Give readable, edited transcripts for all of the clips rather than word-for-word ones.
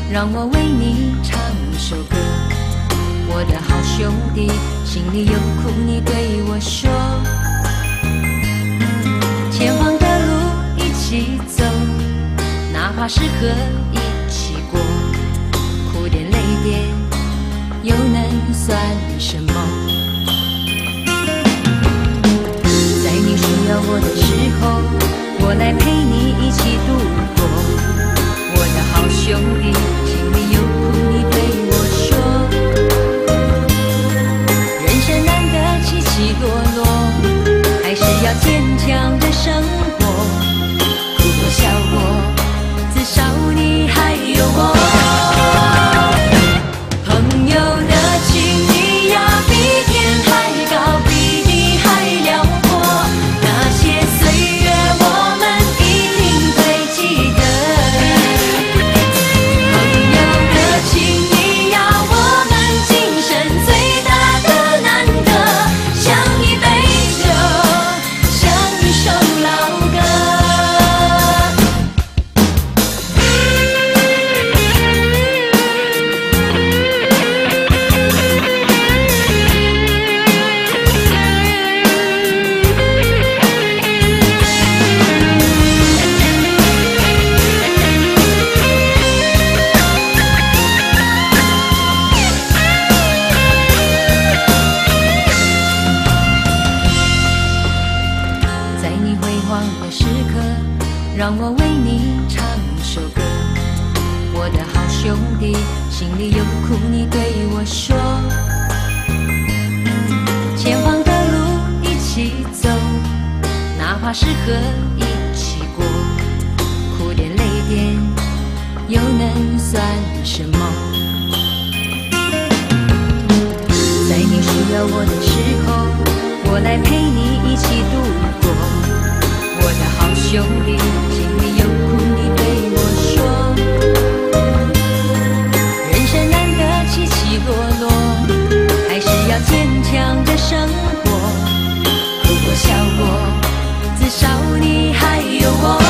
让我为你唱一首歌。我的好兄弟，心里有苦你对我说，前方的路一起走，哪怕是河一起过，苦点累点又能算什么？在你需要我的时候，我来陪你一起度过。我的好兄弟，心里有苦你对我说，人生难得起起落落，还是要坚强的生活，哭过笑过，至少你还有我。朋友的情谊呀，比天还高，比地还辽阔，那些岁月我们一定会记得。朋友的情谊呀，我们今生最大的难得，像一杯酒，像一首老歌。在你辉煌的时刻，让我为你唱一首歌。我的好兄弟，心里有苦你对我说，前方的路一起走，哪怕是河一起过，苦点累点又能算什么？在你需要我的时候，我来陪你一起度过。我的好兄弟，心里有苦你对我说，人生难得起起落落，还是要坚强的生活，哭过笑过，至少你还有我。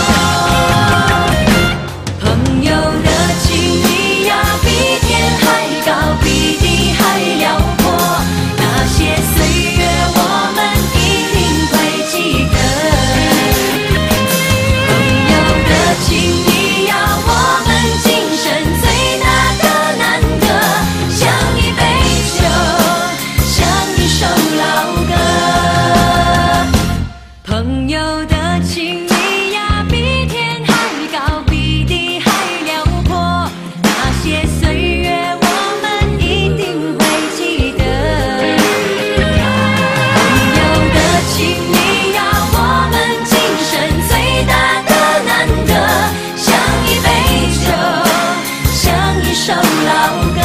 朋友的情谊呀，比天还高，比地还辽阔，那些岁月我们一定会记得。朋友的情谊呀，我们今生最大的难得，像一杯酒，像一首老歌。朋友的情谊呀，比天还高，比地还辽阔，那些岁月我们一定会记得。朋友的情谊呀，我们今生最大的难得，像一杯酒，像一首老歌。